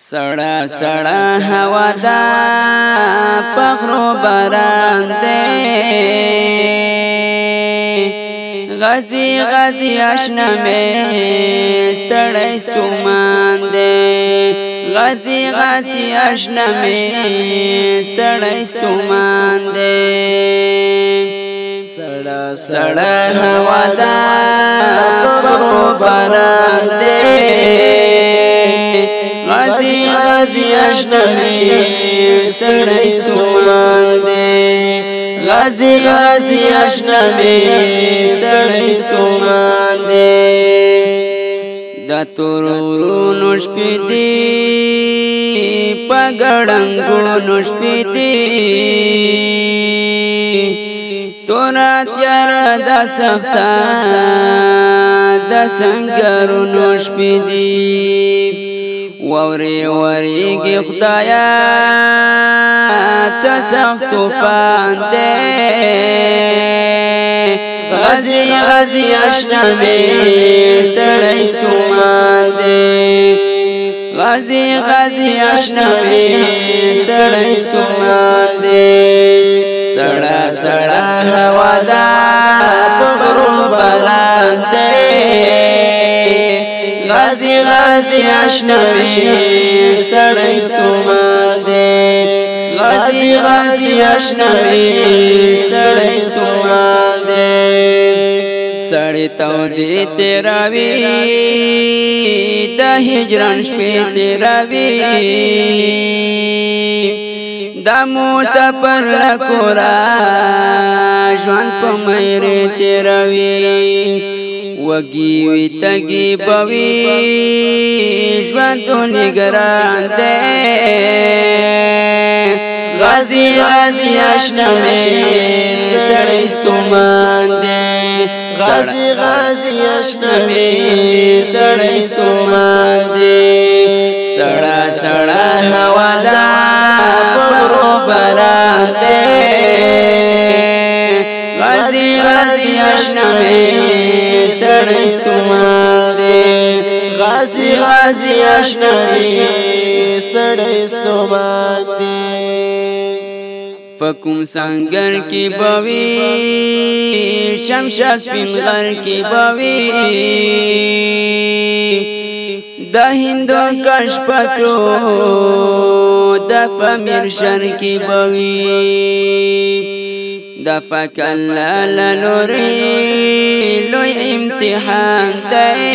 سړه سړه هوا دا پغرو باران دی غزي غزي آشنا مې ستړی ستومان دی غزي غزي آشنا مې ستړی ستومان دی سړه سړه هوا دا پغرو باران دی غزي غزي آشنا مې ستړی ستومان دی غزي غزي آشنا مې ستړی ستومان دی دا تورونو شپې دي په ګړنګونو شپې دي تورا تیاره دا سخته د سنګرونو شپې دي ووري وریږي خدایا ته سخت طوفان دی غزي غزي آشنا مې ستړی ستومان دی غزي غزي آشنا مې ستړی ستومان دی سړه سړه هوا دا پغرو باران دی غزي غزي آشنا مې ستړی ستومان دی غزي غزي آشنا مې ستړی ستومان دی سړی تودې تیراوي د هجران شپې تیراوي دا مسافر کورا ژوند په مېرې تیراوي وږي وي تږي بوي ژوند نګران دی غزي غزي آشنا مې ستړی ستومان دی غزي غزي آشنا مې ستړی ستومان دی سړه سړه هوا دا پغرو باران دی غزي غزي آشنا مې ستړی ستومان دی غزي غزي آشنا مې ستړی ستومان دی فکم سنگر کی بوی شمشاد پنغر کی بوی دا هندو کش پتو دا فمیر شر کی بوی دا فکلل نوری لوی امتحان دی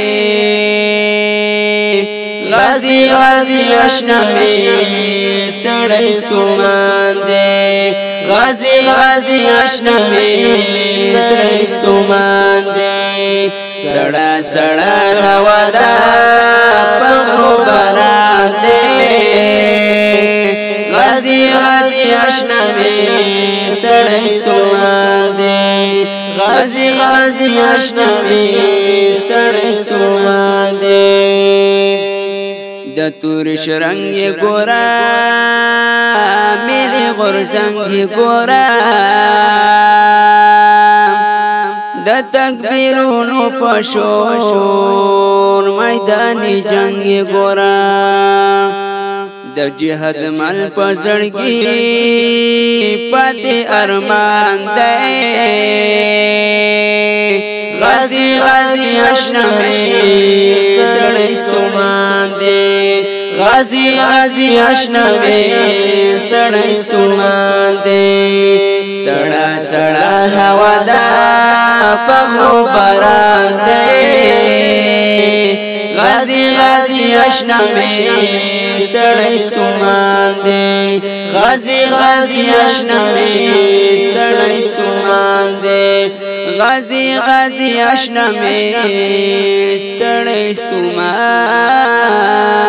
غزي غزي آشنا مې ستړی ستومان دی غزي غزي آشنا مې ستړی ستومان دی سړه سړه هوا دا پغرو باران دی غزي غزي آشنا مې ستړی ستومان دی غزي غزي آشنا مې ستړی ستومان دی د تور شرنګ ګورا ملي غرزنګ ګورا د تکبیرونو فشور میداني جنگ ګورا د جهاد مل پزړګي پاتې ارمان دی غزي غزي آشنا مې ستړی ستومان دی غزي غزي آشنا مې ستړی ستومان دی سړه سړه هوا دا پغرو باران دی غزي غزي آشنا مې ستړی ستومان دی غزي غزي آشنا مې ستړی ستومان دی غزي غزي آشنا مې ستړی ستومان